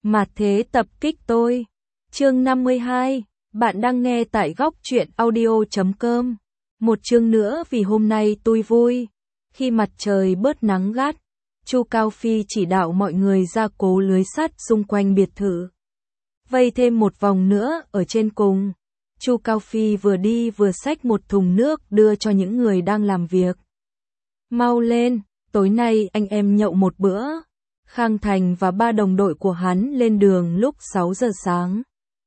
Mà thế tập kích tôi. Chương 52, bạn đang nghe tại góc truyện audio.com. Một chương nữa vì hôm nay tôi vui. Khi mặt trời bớt nắng gắt, Chu Cao Phi chỉ đạo mọi người ra cố lưới sắt xung quanh biệt thự. Vây thêm một vòng nữa ở trên cùng. Chu Cao Phi vừa đi vừa xách một thùng nước đưa cho những người đang làm việc. Mau lên, tối nay anh em nhậu một bữa. Khang Thành và 3 đồng đội của hắn lên đường lúc 6 giờ sáng.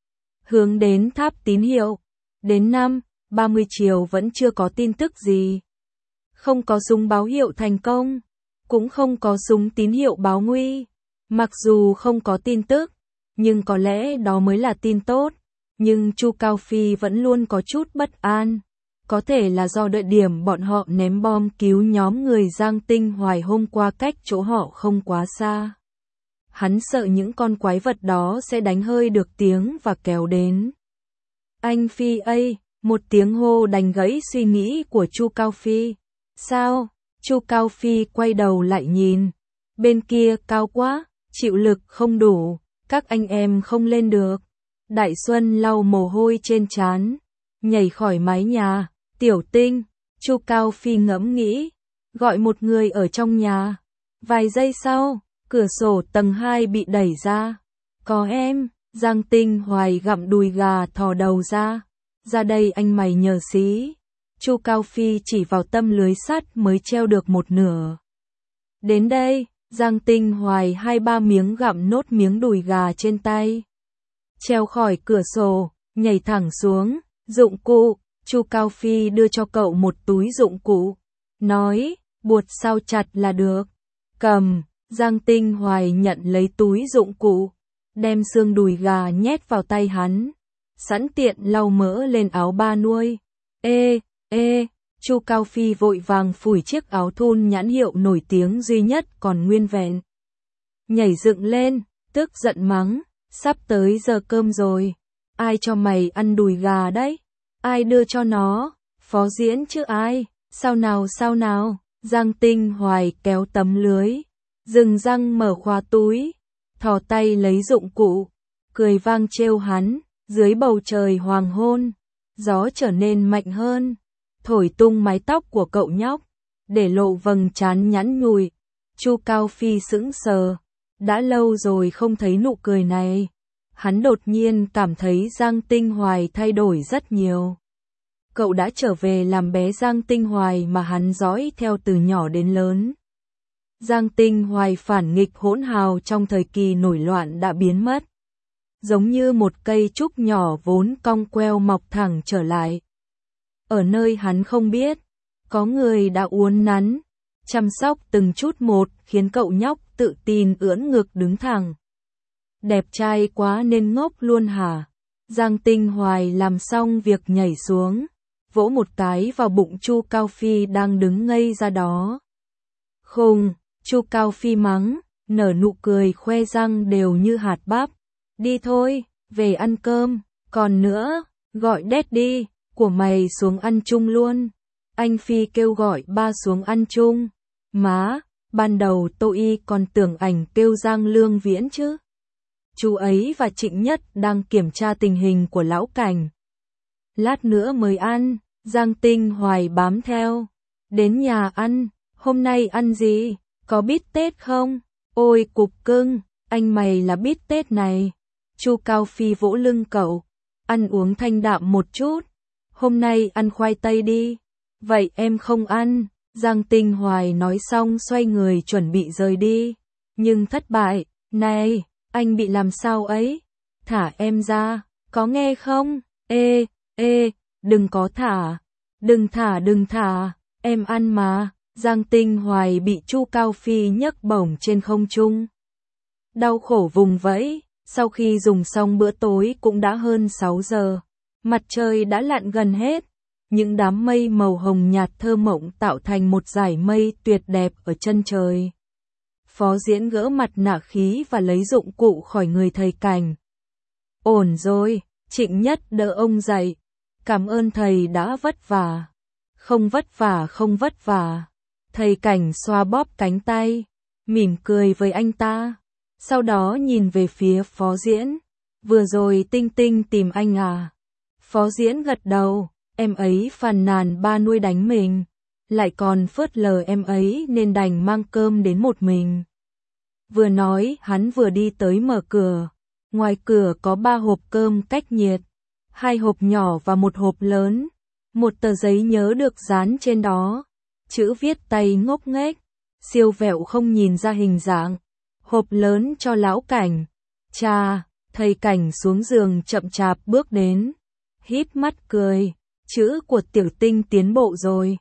Hướng đến tháp tín hiệu. Đến 5:30 chiều vẫn chưa có tin tức gì. Không có súng báo hiệu thành công, cũng không có súng tín hiệu báo nguy. Mặc dù không có tin tức, nhưng có lẽ đó mới là tin tốt. Nhưng Chu Cao Phi vẫn luôn có chút bất an. Có thể là do đợi điểm bọn họ ném bom cứu nhóm người Giang Tinh Hoài hôm qua cách chỗ họ không quá xa. Hắn sợ những con quái vật đó sẽ đánh hơi được tiếng và kéo đến. Anh Phi ơi, một tiếng hô đánh gãy suy nghĩ của Chu Cao Phi. Sao? Chu Cao Phi quay đầu lại nhìn. Bên kia cao quá, chịu lực không đủ, các anh em không lên được. Đại Xuân lau mồ hôi trên trán, nhảy khỏi mái nhà. Tiểu Tinh, Chu Cao Phi ngẫm nghĩ, gọi một người ở trong nhà. Vài giây sau, cửa sổ tầng 2 bị đẩy ra. Có em, Giang Tinh Hoài gặm đùi gà thò đầu ra. Ra đây anh mày nhờ xí. Chu Cao Phi chỉ vào tâm lưới sắt mới treo được một nửa. Đến đây, Giang Tinh Hoài 2-3 miếng gặm nốt miếng đùi gà trên tay. Treo khỏi cửa sổ, nhảy thẳng xuống, dụng cụ. Chu Cao Phi đưa cho cậu một túi dụng cụ, nói, buộc sao chặt là được. Cầm, Giang Tinh Hoài nhận lấy túi dụng cụ, đem xương đùi gà nhét vào tay hắn, sẵn tiện lau mỡ lên áo ba nuôi. Chu Cao Phi vội vàng phủi chiếc áo thun nhãn hiệu nổi tiếng duy nhất còn nguyên vẹn. Nhảy dựng lên, tức giận mắng, sắp tới giờ cơm rồi, ai cho mày ăn đùi gà đấy? Ai đưa cho nó? Phó Diễn chứ ai? Sao nào? Giang Tinh Hoài kéo tấm lưới, dừng răng mở khóa túi, thò tay lấy dụng cụ, cười vang trêu hắn. Dưới bầu trời hoàng hôn, gió trở nên mạnh hơn, thổi tung mái tóc của cậu nhóc, để lộ vầng trán nhẵn nhụi. Chu Cao Phi sững sờ, đã lâu rồi không thấy nụ cười này. Hắn đột nhiên cảm thấy Giang Tinh Hoài thay đổi rất nhiều. Cậu đã trở về làm bé Giang Tinh Hoài mà hắn dõi theo từ nhỏ đến lớn. Giang Tinh Hoài phản nghịch hỗn hào trong thời kỳ nổi loạn đã biến mất. Giống như một cây trúc nhỏ vốn cong queo mọc thẳng trở lại. Ở nơi hắn không biết, có người đã uốn nắn, chăm sóc từng chút một khiến cậu nhóc tự tin ưỡn ngực đứng thẳng. Đẹp trai quá nên ngốc luôn hả? Giang Tinh Hoài làm xong việc nhảy xuống, vỗ một cái vào bụng Chu Cao Phi đang đứng ngây ra đó. Khùng, Chu Cao Phi mắng, nở nụ cười khoe răng đều như hạt bắp. Đi thôi, về ăn cơm, còn nữa, gọi Daddy của mày xuống ăn chung luôn. Anh Phi kêu gọi ba xuống ăn chung. Má, ban đầu tôi còn tưởng ảnh kêu Giang Lương Viễn chứ. Chú ấy và Trịnh Nhất đang kiểm tra tình hình của lão Cảnh. Lát nữa mới ăn, Giang Tinh Hoài bám theo. Đến nhà ăn, hôm nay ăn gì, có bít tết không? Ôi cục cưng, anh mày là bít tết này. Chu Cao Phi vỗ lưng cậu, ăn uống thanh đạm một chút. Hôm nay ăn khoai tây đi. Vậy em không ăn. Giang Tinh Hoài nói xong xoay người chuẩn bị rời đi. Nhưng thất bại, này, anh bị làm sao ấy? Thả em ra, có nghe không? Đừng có thả. Đừng thả, em ăn mà. Giang Tinh Hoài bị Chu Cao Phi nhấc bổng trên không trung. Đau khổ vùng vẫy, sau khi dùng xong bữa tối cũng đã hơn 6 giờ. Mặt trời đã lặn gần hết. Những đám mây màu hồng nhạt thơ mộng tạo thành một dải mây tuyệt đẹp ở chân trời. Phó Diễn gỡ mặt nạ khí và lấy dụng cụ khỏi người thầy Cảnh. Ổn rồi, Trịnh Nhất đỡ ông dậy. Cảm ơn thầy đã vất vả. Không vất vả. Thầy Cảnh xoa bóp cánh tay, mỉm cười với anh ta. Sau đó nhìn về phía Phó Diễn. Vừa rồi Tinh Tinh tìm anh à? Phó Diễn gật đầu, em ấy phàn nàn ba nuôi đánh mình, lại còn phớt lờ em ấy nên đành mang cơm đến một mình. Vừa nói hắn vừa đi tới mở cửa. Ngoài cửa có 3 hộp cơm cách nhiệt, 2 hộp nhỏ và 1 hộp lớn. Một tờ giấy nhớ được dán trên đó, chữ viết tay ngốc nghếch, siêu vẹo không nhìn ra hình dạng. Hộp lớn cho lão Cảnh. Chà, thầy Cảnh xuống giường chậm chạp bước đến, híp mắt cười, chữ của Tiểu Tinh tiến bộ rồi.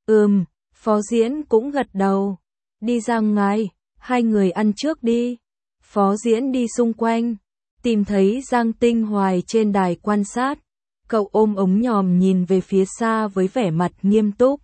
Phó Diễn cũng gật đầu. Đi ra ngoài, hai người ăn trước đi. Phó Diễn đi xung quanh, tìm thấy Giang Tinh Hoài trên đài quan sát. Cậu ôm ống nhòm nhìn về phía xa với vẻ mặt nghiêm túc.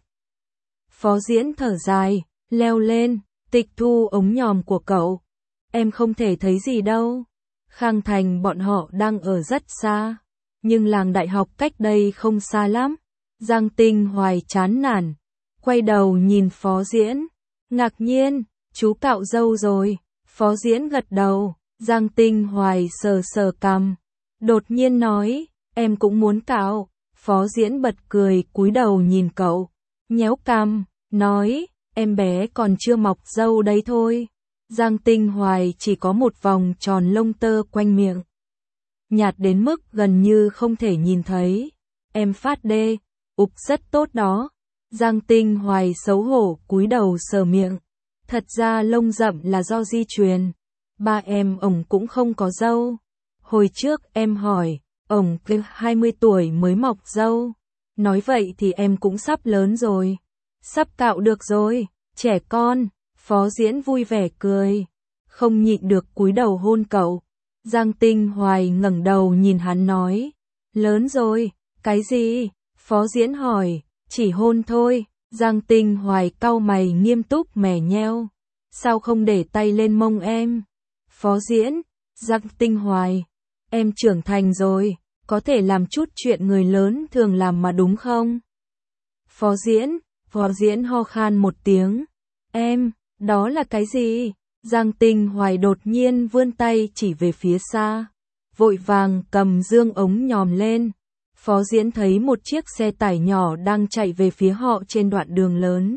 Phó Diễn thở dài, leo lên, tịch thu ống nhòm của cậu. Em không thể thấy gì đâu. Khang Thành bọn họ đang ở rất xa, nhưng làng đại học cách đây không xa lắm. Giang Tinh Hoài chán nản, quay đầu nhìn Phó Diễn, ngạc nhiên, chú cạo râu rồi. Phó Diễn gật đầu, Giang Tinh Hoài sờ sờ cằm, đột nhiên nói, em cũng muốn cạo. Phó Diễn bật cười cúi đầu nhìn cậu, nhéo cằm, nói, em bé còn chưa mọc râu đấy thôi. Giang Tinh Hoài chỉ có một vòng tròn lông tơ quanh miệng, nhạt đến mức gần như không thể nhìn thấy. Em phát đê, rất tốt đó. Giang Tinh Hoài xấu hổ cúi đầu sờ miệng. Thật ra lông rậm là do di truyền. Ba em ổng cũng không có râu. Hồi trước em hỏi, ổng 20 tuổi mới mọc râu. Nói vậy thì em cũng sắp lớn rồi. Sắp cạo được rồi, trẻ con. Phó Diễn vui vẻ cười, không nhịn được cúi đầu hôn cậu. Giang Tinh Hoài ngẩng đầu nhìn hắn nói, lớn rồi, cái gì? Phó Diễn hỏi, chỉ hôn thôi. Giang Tinh Hoài cau mày nghiêm túc mè nheo, sao không để tay lên mông em? Phó Diễn, Giang Tinh Hoài, em trưởng thành rồi, có thể làm chút chuyện người lớn thường làm mà đúng không? Phó Diễn ho khan một tiếng, em, đó là cái gì? Giang Tinh Hoài đột nhiên vươn tay chỉ về phía xa, vội vàng cầm dương ống nhòm lên. Phó Diễn thấy một chiếc xe tải nhỏ đang chạy về phía họ trên đoạn đường lớn.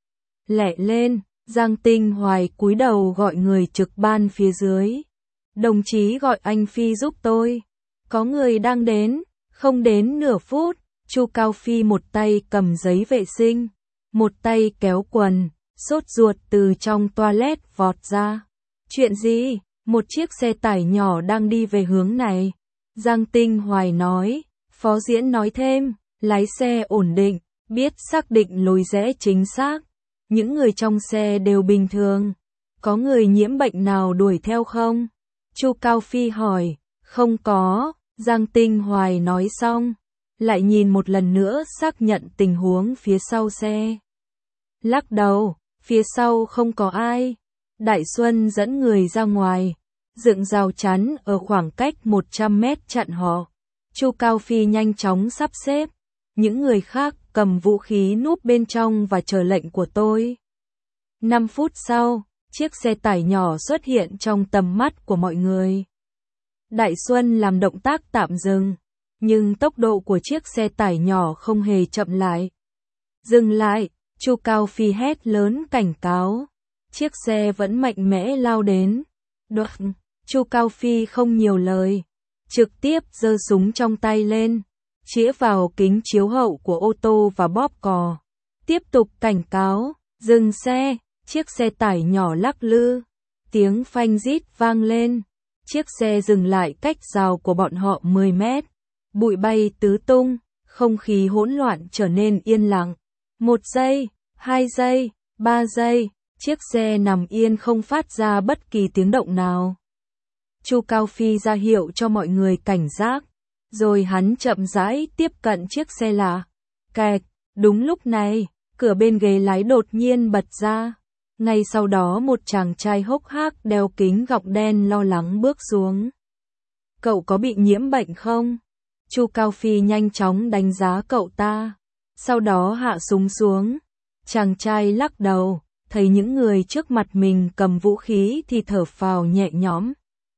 Lẹ lên, Giang Tinh Hoài cúi đầu gọi người trực ban phía dưới. Đồng chí gọi anh Phi giúp tôi. Có người đang đến, không đến nửa phút. Chu Cao Phi một tay cầm giấy vệ sinh, một tay kéo quần, sốt ruột từ trong toilet vọt ra. Chuyện gì? Một chiếc xe tải nhỏ đang đi về hướng này. Giang Tinh Hoài nói. Phó Diễn nói thêm, lái xe ổn định, biết xác định lối rẽ chính xác. Những người trong xe đều bình thường. Có người nhiễm bệnh nào đuổi theo không? Chu Cao Phi hỏi. Không có. Giang Tinh Hoài nói xong, lại nhìn một lần nữa xác nhận tình huống phía sau xe. Lắc đầu, phía sau không có ai. Đại Xuân dẫn người ra ngoài, dựng rào chắn ở khoảng cách 100 mét chặn họ. Chu Cao Phi nhanh chóng sắp xếp, những người khác cầm vũ khí núp bên trong và chờ lệnh của tôi. 5 phút sau, chiếc xe tải nhỏ xuất hiện trong tầm mắt của mọi người. Đại Xuân làm động tác tạm dừng, nhưng tốc độ của chiếc xe tải nhỏ không hề chậm lại. Dừng lại, Chu Cao Phi hét lớn cảnh cáo. Chiếc xe vẫn mạnh mẽ lao đến. Chu Cao Phi không nhiều lời, trực tiếp giơ súng trong tay lên, chĩa vào kính chiếu hậu của ô tô và bóp cò. Tiếp tục cảnh cáo, dừng xe. Chiếc xe tải nhỏ lắc lư, tiếng phanh rít vang lên. Chiếc xe dừng lại cách rào của bọn họ 10 mét. Bụi bay tứ tung, không khí hỗn loạn trở nên yên lặng. 1 giây, 2 giây, 3 giây, chiếc xe nằm yên không phát ra bất kỳ tiếng động nào. Chu Cao Phi ra hiệu cho mọi người cảnh giác, rồi hắn chậm rãi tiếp cận chiếc xe lạ. Kẹt, đúng lúc này, cửa bên ghế lái đột nhiên bật ra. Ngay sau đó một chàng trai hốc hác đeo kính gọng đen lo lắng bước xuống. Cậu có bị nhiễm bệnh không? Chu Cao Phi nhanh chóng đánh giá cậu ta, sau đó hạ súng xuống. Chàng trai lắc đầu, thấy những người trước mặt mình cầm vũ khí thì thở phào nhẹ nhõm.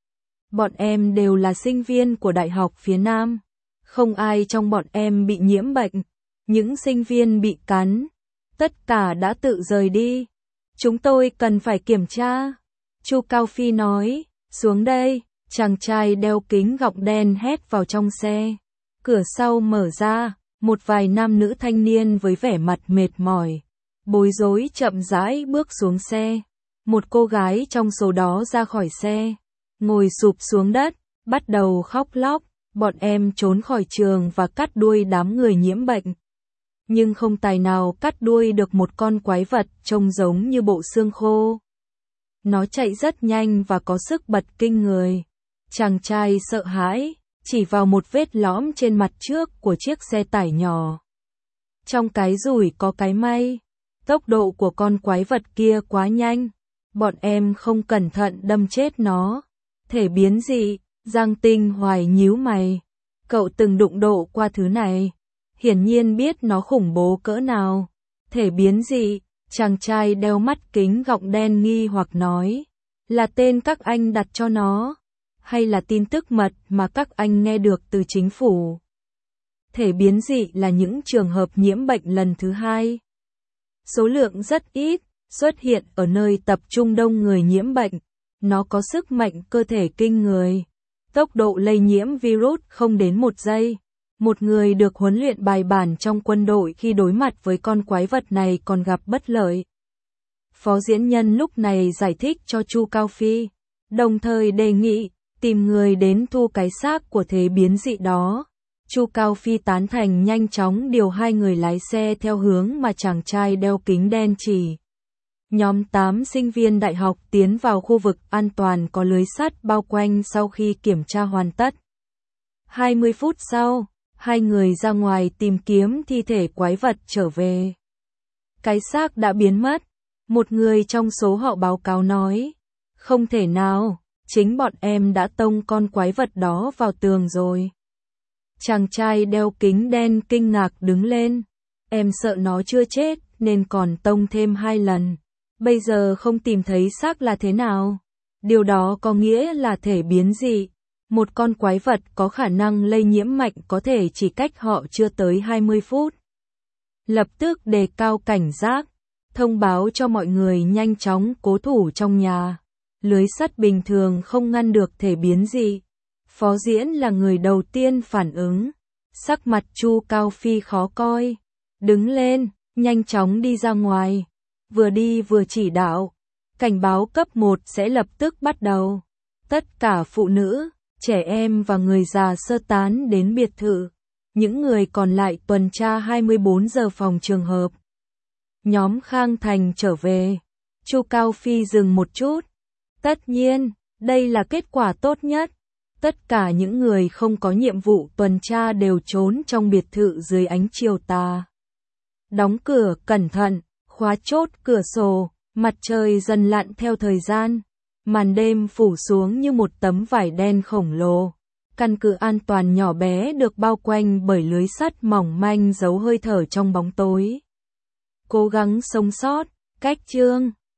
Bọn em đều là sinh viên của Đại học phía Nam. Không ai trong bọn em bị nhiễm bệnh. Những sinh viên bị cắn, tất cả đã tự rời đi. Chúng tôi cần phải kiểm tra. Chu Cao Phi nói, xuống đây. Chàng trai đeo kính gọng đen hét vào trong xe. Cửa sau mở ra, một vài nam nữ thanh niên với vẻ mặt mệt mỏi, bối rối chậm rãi bước xuống xe. Một cô gái trong số đó ra khỏi xe, ngồi sụp xuống đất, bắt đầu khóc lóc. Bọn em trốn khỏi trường và cắt đuôi đám người nhiễm bệnh. Nhưng không tài nào cắt đuôi được một con quái vật trông giống như bộ xương khô. Nó chạy rất nhanh và có sức bật kinh người. Chàng trai sợ hãi, chỉ vào một vết lõm trên mặt trước của chiếc xe tải nhỏ. Trong cái rủi có cái may, tốc độ của con quái vật kia quá nhanh, bọn em không cẩn thận đâm chết nó. Thể biến dị, Giang Tinh Hoài nhíu mày. Cậu từng đụng độ qua thứ này, hiển nhiên biết nó khủng bố cỡ nào. Thể biến dị, chàng trai đeo mắt kính gọng đen nghi hoặc nói, là tên các anh đặt cho nó, hay là tin tức mật mà các anh nghe được từ chính phủ? Thể biến dị là những trường hợp nhiễm bệnh lần thứ hai. Số lượng rất ít, xuất hiện ở nơi tập trung đông người nhiễm bệnh. Nó có sức mạnh cơ thể kinh người. Tốc độ lây nhiễm virus không đến 1 giây. Một người được huấn luyện bài bản trong quân đội khi đối mặt với con quái vật này còn gặp bất lợi. Phó diễn nhân lúc này giải thích cho Chu Cao Phi, đồng thời đề nghị tìm người đến thu cái xác của thể biến dị đó. Chu Cao Phi tán thành, nhanh chóng điều 2 người lái xe theo hướng mà chàng trai đeo kính đen chỉ. Nhóm 8 sinh viên đại học tiến vào khu vực an toàn có lưới sắt bao quanh sau khi kiểm tra hoàn tất. 20 phút sau, 2 người ra ngoài tìm kiếm thi thể quái vật trở về. Cái xác đã biến mất. Một người trong số họ báo cáo nói, không thể nào, chính bọn em đã tông con quái vật đó vào tường rồi. Chàng trai đeo kính đen kinh ngạc đứng lên. Em sợ nó chưa chết nên còn tông thêm 2 lần. Bây giờ không tìm thấy xác là thế nào? Điều đó có nghĩa là thể biến dị. Một con quái vật có khả năng lây nhiễm mạnh có thể chỉ cách họ chưa tới 20 phút. Lập tức đề cao cảnh giác, thông báo cho mọi người nhanh chóng cố thủ trong nhà. Lưới sắt bình thường không ngăn được thể biến dị. Phó diễn là người đầu tiên phản ứng. Sắc mặt Chu Cao Phi khó coi. Đứng lên, nhanh chóng đi ra ngoài. Vừa đi vừa chỉ đạo. Cảnh báo cấp 1 sẽ lập tức bắt đầu. Tất cả phụ nữ, trẻ em và người già sơ tán đến biệt thự. Những người còn lại tuần tra 24 giờ phòng trường hợp. Nhóm Khang Thành trở về. Chu Cao Phi dừng một chút. Tất nhiên, đây là kết quả tốt nhất. Tất cả những người không có nhiệm vụ tuần tra đều trốn trong biệt thự dưới ánh chiều tà. Đóng cửa cẩn thận, khóa chốt cửa sổ, mặt trời dần lặn theo thời gian. Màn đêm phủ xuống như một tấm vải đen khổng lồ. Căn cứ an toàn nhỏ bé được bao quanh bởi lưới sắt mỏng manh giấu hơi thở trong bóng tối. Cố gắng sống sót, cách chương.